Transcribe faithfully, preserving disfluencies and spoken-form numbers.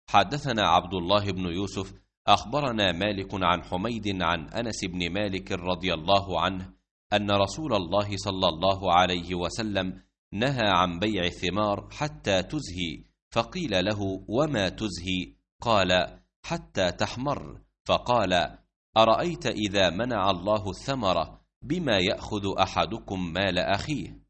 حدثنا عبد الله بن يوسف أخبرنا مالك عن حميد عن أنس بن مالك رضي الله عنه أن رسول الله صلى الله عليه وسلم نهى عن بيع الثمار حتى تزهي، فقيل له: وما تزهي؟ قال: حتى تحمر. فقال: أرأيت إذا منع الله الثمرة بما يأخذ أحدكم مال أخيه؟